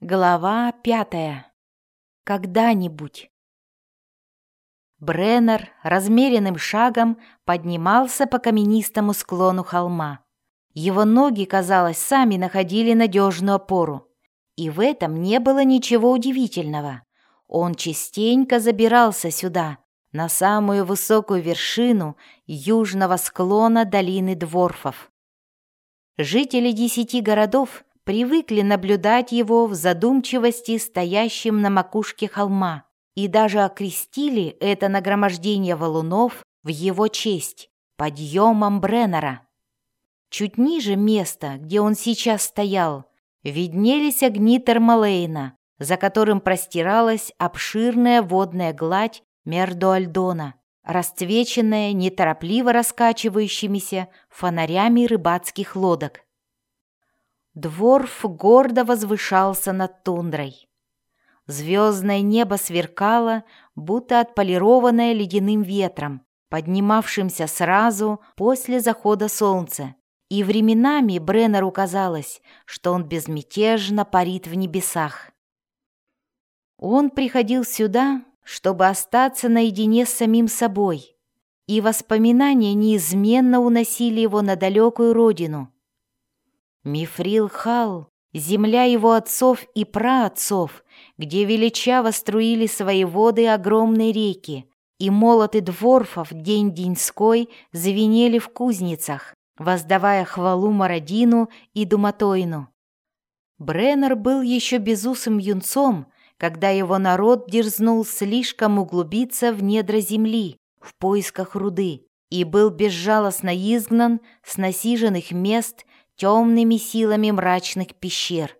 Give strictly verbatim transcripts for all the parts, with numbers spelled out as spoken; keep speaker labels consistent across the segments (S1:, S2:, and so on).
S1: Глава пятая. Когда-нибудь. Бреннер размеренным шагом поднимался по каменистому склону холма. Его ноги, казалось, сами находили надежную опору. И в этом не было ничего удивительного. Он частенько забирался сюда, на самую высокую вершину южного склона долины Дворфов. Жители десяти городов привыкли наблюдать его в задумчивости, стоящем на макушке холма, и даже окрестили это нагромождение валунов в его честь подъемом Бреннера. Чуть ниже места, где он сейчас стоял, виднелись огни Термалейна, за которым простиралась обширная водная гладь Мердоальдона, расцвеченная неторопливо раскачивающимися фонарями рыбацких лодок. Дворф гордо возвышался над тундрой. Звездное небо сверкало, будто отполированное ледяным ветром, поднимавшимся сразу после захода солнца, и временами Бреннеру казалось, что он безмятежно парит в небесах. Он приходил сюда, чтобы остаться наедине с самим собой, и воспоминания неизменно уносили его на далекую родину. Мифрил-Халл, земля его отцов и праотцов, где величаво струили свои воды огромные реки, и молоты дворфов день-деньской звенели в кузницах, воздавая хвалу Марадину и Думатойну. Бреннер был еще безусым юнцом, когда его народ дерзнул слишком углубиться в недра земли в поисках руды и был безжалостно изгнан с насиженных мест темными силами мрачных пещер.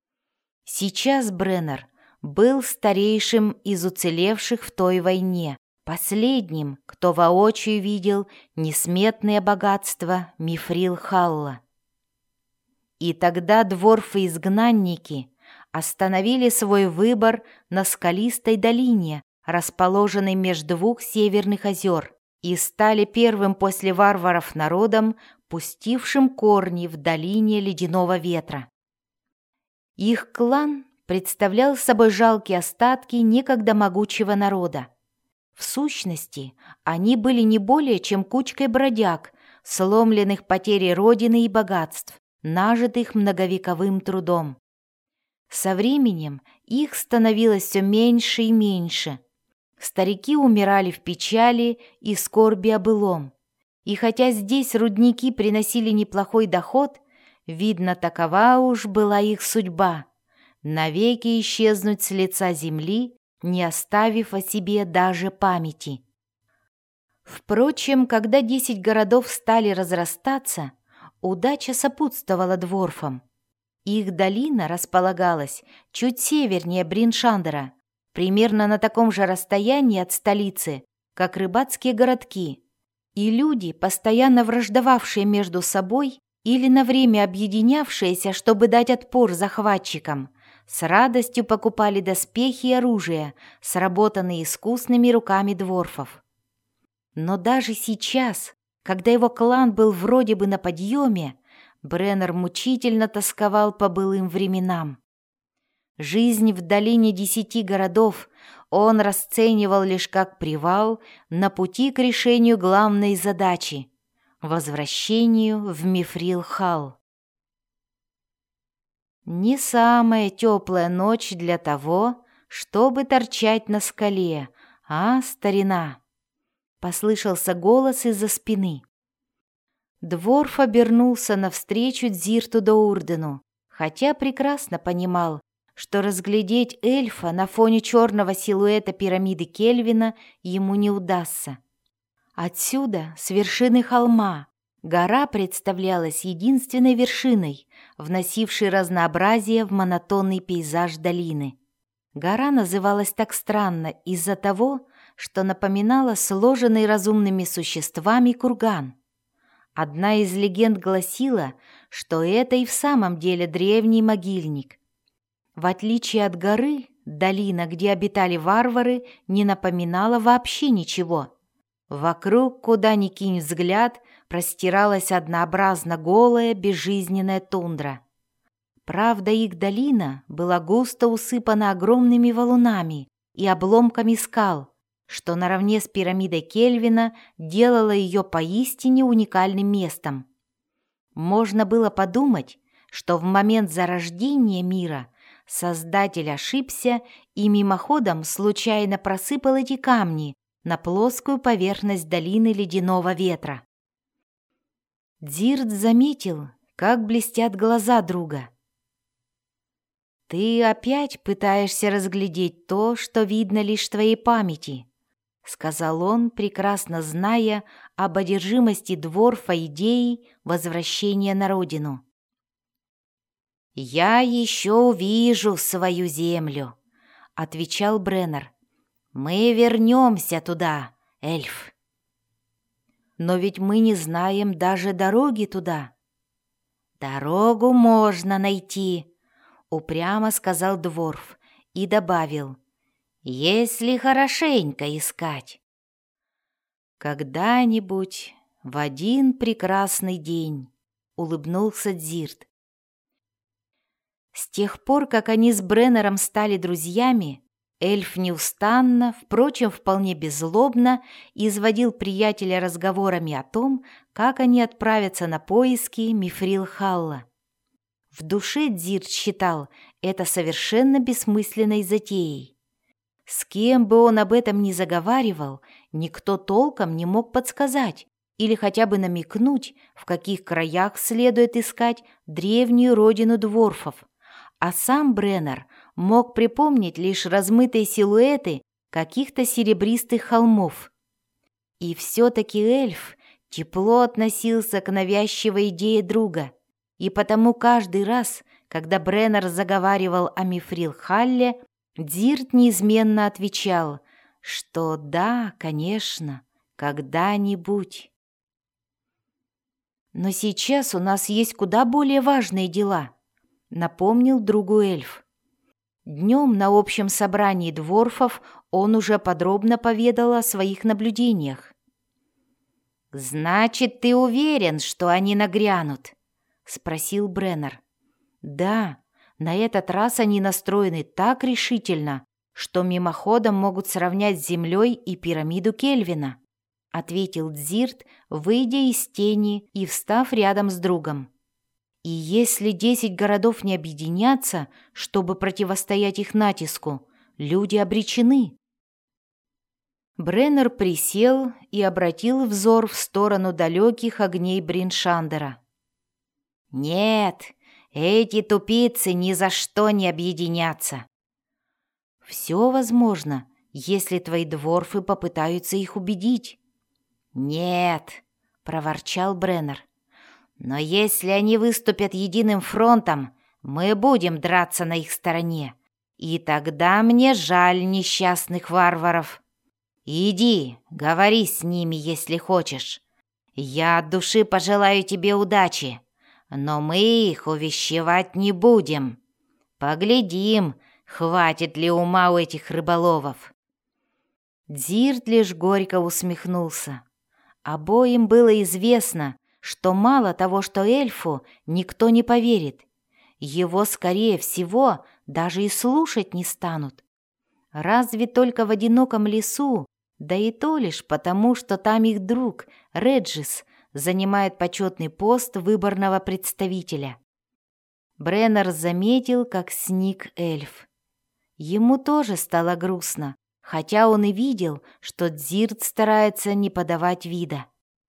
S1: Сейчас Бреннер был старейшим из уцелевших в той войне, последним, кто воочию видел несметные богатства Мифрил-Халла. И тогда дворфы-изгнанники остановили свой выбор на скалистой долине, расположенной между двух северных озер, и стали первым после варваров народом, пустившим корни в долине ледяного ветра. Их клан представлял собой жалкие остатки некогда могучего народа. В сущности, они были не более чем кучкой бродяг, сломленных потерей родины и богатств, нажитых многовековым трудом. Со временем их становилось все меньше и меньше. Старики умирали в печали и скорби о былом. И хотя здесь рудники приносили неплохой доход, видно, такова уж была их судьба — навеки исчезнуть с лица земли, не оставив о себе даже памяти. Впрочем, когда десять городов стали разрастаться, удача сопутствовала дворфам. Их долина располагалась чуть севернее Бриншандера, примерно на таком же расстоянии от столицы, как рыбацкие городки, и люди, постоянно враждовавшие между собой или на время объединявшиеся, чтобы дать отпор захватчикам, с радостью покупали доспехи и оружие, сработанные искусными руками дворфов. Но даже сейчас, когда его клан был вроде бы на подъеме, Бреннер мучительно тосковал по былым временам. Жизнь в долине десяти городов он расценивал лишь как привал на пути к решению главной задачи — возвращению в Мифрил-Халл. Не самая теплая ночь для того, чтобы торчать на скале, а, старина? Послышался голос из-за спины. Дворф обернулся навстречу Дзирту Доурдену, хотя прекрасно понимал, что разглядеть эльфа на фоне черного силуэта пирамиды Кельвина ему не удастся. Отсюда, с вершины холма, гора представлялась единственной вершиной, вносившей разнообразие в монотонный пейзаж долины. Гора называлась так странно из-за того, что напоминала сложенный разумными существами курган. Одна из легенд гласила, что это и в самом деле древний могильник. В отличие от горы, долина, где обитали варвары, не напоминала вообще ничего. Вокруг, куда ни кинь взгляд, простиралась однообразно голая, безжизненная тундра. Правда, их долина была густо усыпана огромными валунами и обломками скал, что наравне с пирамидой Кельвина делало ее поистине уникальным местом. Можно было подумать, что в момент зарождения мира Создатель ошибся и мимоходом случайно просыпал эти камни на плоскую поверхность долины ледяного ветра. Дзирт заметил, как блестят глаза друга. «Ты опять пытаешься разглядеть то, что видно лишь твоей памяти», — сказал он, прекрасно зная об одержимости Дворфа идеей возвращения на родину. «Я еще увижу свою землю», — отвечал Бреннер. «Мы вернемся туда, эльф». «Но ведь мы не знаем даже дороги туда». «Дорогу можно найти», — упрямо сказал Дворф и добавил, «если хорошенько искать». «Когда-нибудь, в один прекрасный день», — улыбнулся Дзирт. С тех пор, как они с Бреннером стали друзьями, эльф неустанно, впрочем, вполне беззлобно изводил приятеля разговорами о том, как они отправятся на поиски Мифрил-Халла. В душе Дзирт считал это совершенно бессмысленной затеей. С кем бы он об этом ни заговаривал, никто толком не мог подсказать или хотя бы намекнуть, в каких краях следует искать древнюю родину дворфов, а сам Бреннер мог припомнить лишь размытые силуэты каких-то серебристых холмов. И все-таки эльф тепло относился к навязчивой идее друга, и потому каждый раз, когда Бреннер заговаривал о Мифрил-Халле, Дзирт неизменно отвечал, что да, конечно, когда-нибудь. «Но сейчас у нас есть куда более важные дела», — напомнил другу эльф. Днем на общем собрании дворфов он уже подробно поведал о своих наблюдениях. «Значит, ты уверен, что они нагрянут?» — спросил Бреннер. «Да, на этот раз они настроены так решительно, что мимоходом могут сравнять с землей и пирамиду Кельвина», — ответил Дзирт, выйдя из тени и встав рядом с другом. «И если десять городов не объединятся, чтобы противостоять их натиску, люди обречены». Бреннер присел и обратил взор в сторону далеких огней Бриншандера. «Нет, эти тупицы ни за что не объединятся». «Все возможно, если твои дворфы попытаются их убедить». «Нет», — проворчал Бреннер. «Но если они выступят единым фронтом, мы будем драться на их стороне, и тогда мне жаль несчастных варваров. Иди, говори с ними, если хочешь. Я от души пожелаю тебе удачи, но мы их увещевать не будем. Поглядим, хватит ли ума у этих рыболовов». Дзирт лишь горько усмехнулся. Обоим было известно, что мало того, что эльфу никто не поверит, его, скорее всего, даже и слушать не станут. Разве только в одиноком лесу, да и то лишь потому, что там их друг, Реджис, занимает почетный пост выборного представителя. Бреннер заметил, как сник эльф. Ему тоже стало грустно, хотя он и видел, что Дзирт старается не подавать вида.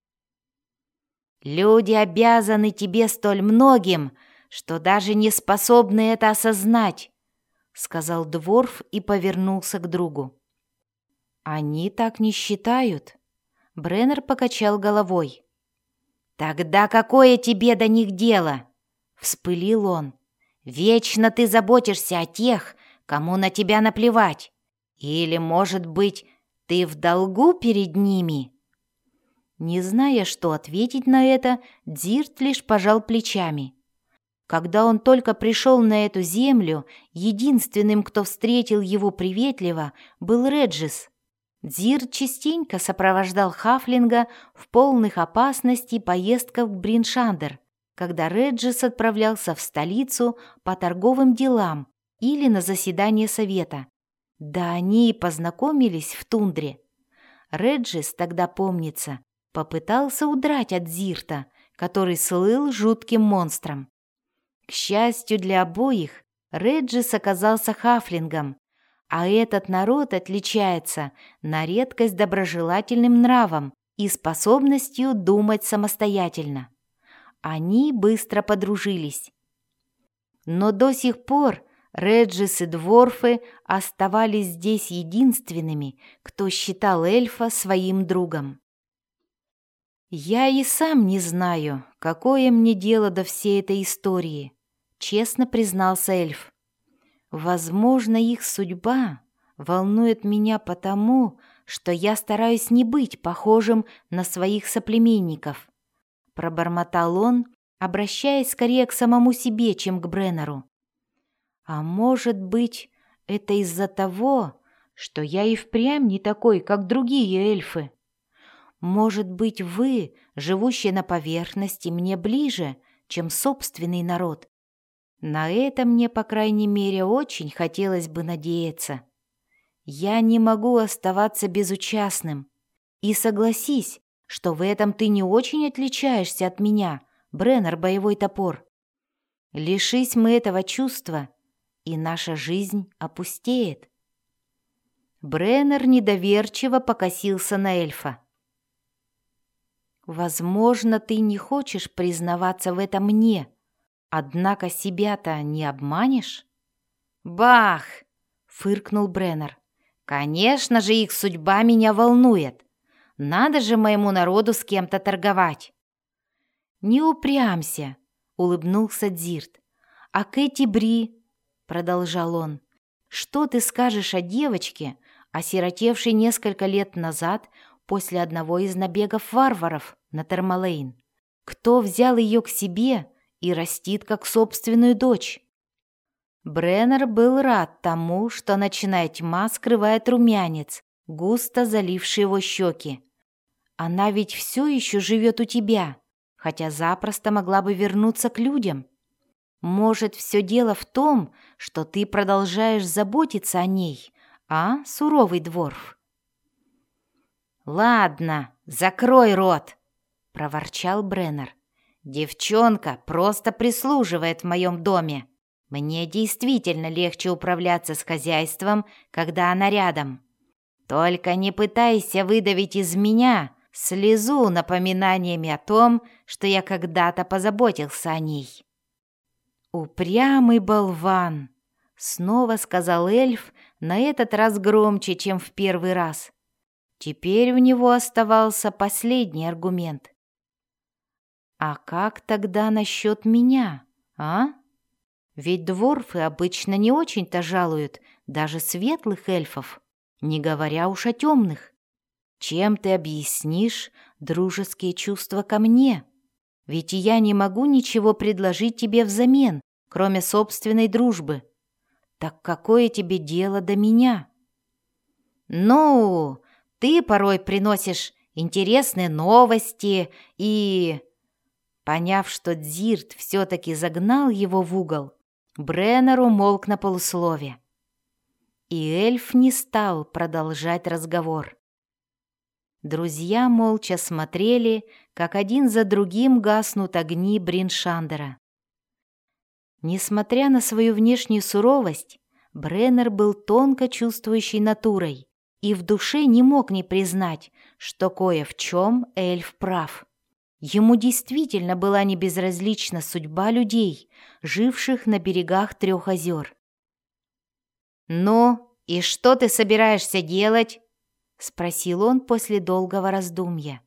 S1: «Люди обязаны тебе столь многим, что даже не способны это осознать», — сказал дворф и повернулся к другу. «Они так не считают», — Бреннер покачал головой. «Тогда какое тебе до них дело?» — вспылил он. «Вечно ты заботишься о тех, кому на тебя наплевать. Или, может быть, ты в долгу перед ними?» Не зная, что ответить на это, Дзирт лишь пожал плечами. Когда он только пришел на эту землю, единственным, кто встретил его приветливо, был Реджис. Дзирт частенько сопровождал хафлинга в полных опасностей поездках в Бриншандер, когда Реджис отправлялся в столицу по торговым делам или на заседание совета. Да они и познакомились в тундре. Реджис тогда, помнится, попытался удрать от Зирта, который слыл жутким монстром. К счастью для обоих, Реджис оказался хафлингом, а этот народ отличается на редкость доброжелательным нравом и способностью думать самостоятельно. Они быстро подружились. Но до сих пор Реджис и дворфы оставались здесь единственными, кто считал эльфа своим другом. «Я и сам не знаю, какое мне дело до всей этой истории», — честно признался эльф. «Возможно, их судьба волнует меня потому, что я стараюсь не быть похожим на своих соплеменников», — пробормотал он, обращаясь скорее к самому себе, чем к Бреннеру. «А может быть, это из-за того, что я и впрямь не такой, как другие эльфы? Может быть, вы, живущие на поверхности, мне ближе, чем собственный народ? На это мне, по крайней мере, очень хотелось бы надеяться. Я не могу оставаться безучастным. И согласись, что в этом ты не очень отличаешься от меня, Бреннер Боевой Топор. Лишись мы этого чувства, и наша жизнь опустеет». Бреннер недоверчиво покосился на эльфа. «Возможно, ты не хочешь признаваться в этом мне, однако себя-то не обманешь?» «Бах!» — фыркнул Бреннер. «Конечно же, их судьба меня волнует. Надо же моему народу с кем-то торговать». «Не упрямься», — улыбнулся Дзирт. «А Кэти Бри», — продолжал он, — «что ты скажешь о девочке, осиротевшей несколько лет назад после одного из набегов варваров на Термалейн? Кто взял ее к себе и растит как собственную дочь?» Бреннер был рад тому, что ночная тьма скрывает румянец, густо заливший его щеки. «Она ведь все еще живет у тебя, хотя запросто могла бы вернуться к людям. Может, все дело в том, что ты продолжаешь заботиться о ней, а, суровый дворф?» «Ладно, закрой рот!» — проворчал Бреннер. «Девчонка просто прислуживает в моем доме. Мне действительно легче управляться с хозяйством, когда она рядом. Только не пытайся выдавить из меня слезу напоминаниями о том, что я когда-то позаботился о ней». «Упрямый болван!» — снова сказал эльф, на этот раз громче, чем в первый раз. Теперь у него оставался последний аргумент. «А как тогда насчет меня, а? Ведь дворфы обычно не очень-то жалуют даже светлых эльфов, не говоря уж о темных. Чем ты объяснишь дружеские чувства ко мне? Ведь я не могу ничего предложить тебе взамен, кроме собственной дружбы. Так какое тебе дело до меня?» «Ну, ты порой приносишь интересные новости и...» Поняв, что Дзирт все-таки загнал его в угол, Бреннер умолк на полуслове. И эльф не стал продолжать разговор. Друзья молча смотрели, как один за другим гаснут огни Бриншандера. Несмотря на свою внешнюю суровость, Бреннер был тонко чувствующей натурой и в душе не мог не признать, что кое в чем эльф прав. Ему действительно была небезразлична судьба людей, живших на берегах трех озер. «Ну, и что ты собираешься делать?» — спросил он после долгого раздумья.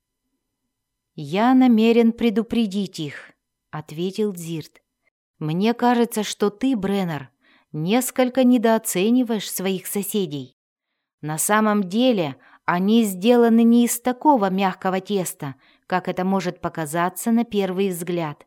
S1: «Я намерен предупредить их», — ответил Дзирт. «Мне кажется, что ты, Бреннер, несколько недооцениваешь своих соседей. На самом деле они сделаны не из такого мягкого теста, как это может показаться на первый взгляд».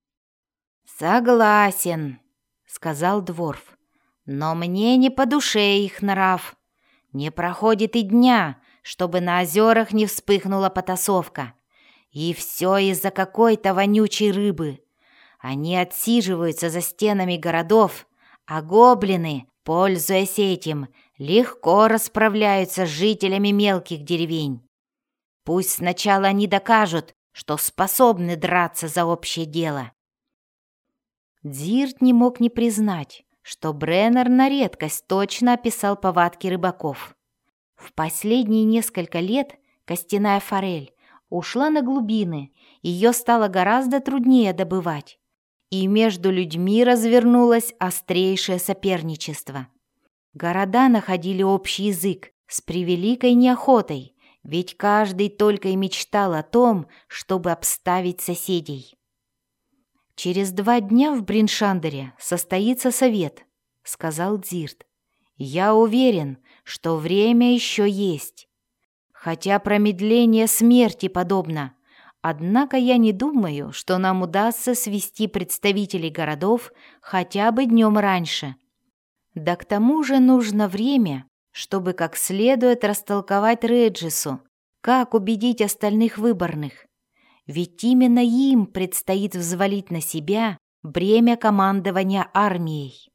S1: «Согласен», — сказал дворф, — «но мне не по душе их нрав. Не проходит и дня, чтобы на озерах не вспыхнула потасовка. И все из-за какой-то вонючей рыбы. Они отсиживаются за стенами городов, а гоблины, пользуясь этим, легко расправляются с жителями мелких деревень. Пусть сначала они докажут, что способны драться за общее дело». Дзирт не мог не признать, что Бреннер на редкость точно описал повадки рыбаков. В последние несколько лет костяная форель ушла на глубины, ее стало гораздо труднее добывать, и между людьми развернулось острейшее соперничество. Города находили общий язык с превеликой неохотой, ведь каждый только и мечтал о том, чтобы обставить соседей. «Через два дня в Бриншандере состоится совет», — сказал Дзирт. «Я уверен, что время еще есть. Хотя промедление смерти подобно. Однако я не думаю, что нам удастся свести представителей городов хотя бы днем раньше. Да к тому же нужно время, чтобы как следует растолковать Реджису, как убедить остальных выборных. Ведь именно им предстоит взвалить на себя бремя командования армией».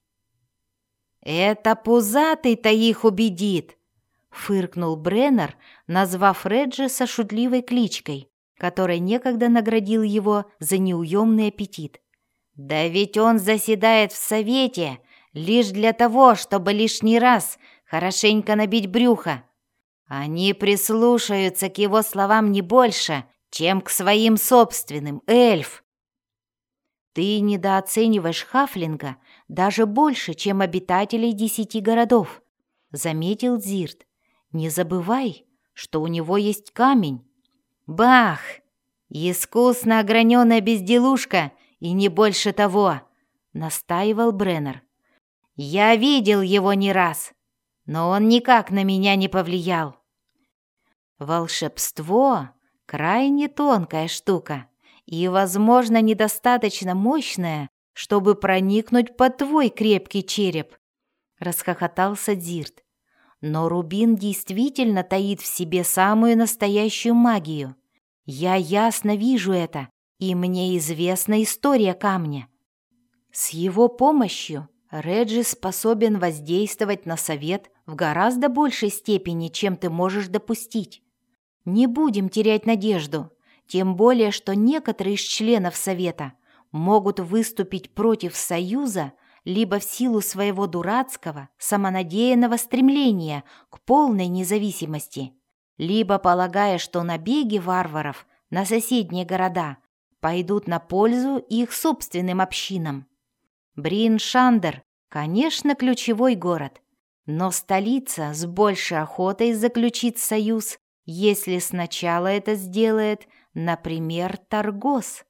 S1: «Это пузатый-то их убедит!» — фыркнул Бреннер, назвав Реджиса шутливой кличкой, которой некогда наградил его за неуемный аппетит. «Да ведь он заседает в совете лишь для того, чтобы лишний раз хорошенько набить брюхо. Они прислушаются к его словам не больше, чем к своим собственным, эльф!» «Ты недооцениваешь Хафлинга даже больше, чем обитателей десяти городов», — заметил Дзирт. «Не забывай, что у него есть камень». «Бах! Искусно ограненная безделушка, и не больше того», — настаивал Бреннер. «Я видел его не раз, но он никак на меня не повлиял». «Волшебство — крайне тонкая штука и, возможно, недостаточно мощная, чтобы проникнуть под твой крепкий череп», — расхохотался Дзирт. «Но рубин действительно таит в себе самую настоящую магию. Я ясно вижу это, и мне известна история камня. С его помощью Реджис способен воздействовать на совет в гораздо большей степени, чем ты можешь допустить. Не будем терять надежду, тем более, что некоторые из членов совета могут выступить против союза либо в силу своего дурацкого, самонадеянного стремления к полной независимости, либо полагая, что набеги варваров на соседние города пойдут на пользу их собственным общинам. Бриншандер, конечно, ключевой город, но столица с большей охотой заключит союз, если сначала это сделает, например, Таргос.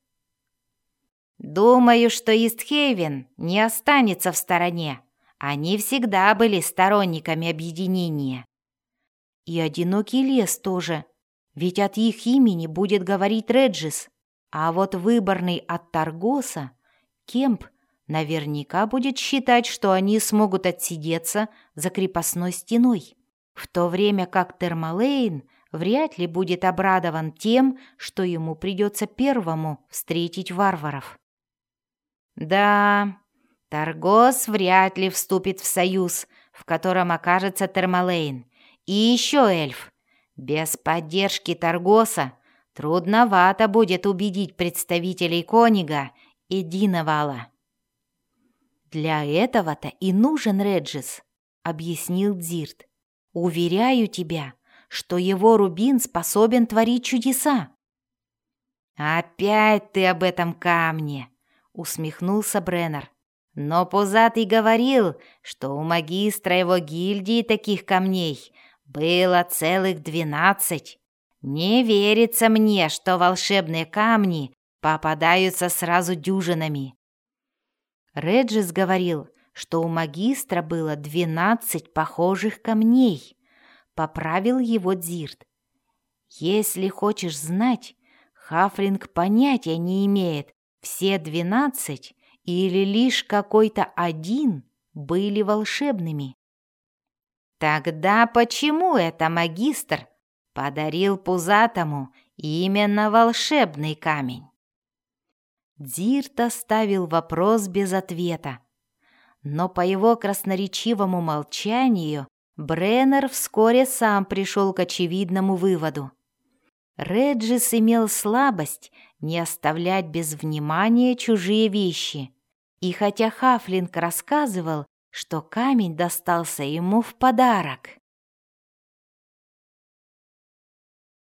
S1: «Думаю, что Истхейвен не останется в стороне. Они всегда были сторонниками объединения». «И Одинокий лес тоже, ведь от их имени будет говорить Реджис, а вот выборный от Таргоса, Кемп, наверняка будет считать, что они смогут отсидеться за крепостной стеной, в то время как Термалейн вряд ли будет обрадован тем, что ему придется первому встретить варваров». «Да, Таргос вряд ли вступит в союз, в котором окажется Термалейн. И еще, эльф, без поддержки Таргоса трудновато будет убедить представителей Конига и Динавала». «Для этого-то и нужен Реджис», — объяснил Дзирт. «Уверяю тебя, что его рубин способен творить чудеса». «Опять ты об этом камне!» — усмехнулся Бреннер. «Но Пузатый говорил, что у магистра его гильдии таких камней было целых двенадцать. Не верится мне, что волшебные камни попадаются сразу дюжинами». Реджис говорил, что у магистра было двенадцать похожих камней. Поправил его Дзирт. «Если хочешь знать, Хафлинг понятия не имеет, все двенадцать или лишь какой-то один были волшебными». «Тогда почему это магистр подарил Пузатому Именно волшебный камень. Дирт оставил вопрос без ответа, но по его красноречивому молчанию Бреннер вскоре сам пришел к очевидному выводу. Реджис имел слабость не оставлять без внимания чужие вещи, и хотя Хафлинг рассказывал, что камень достался ему в подарок,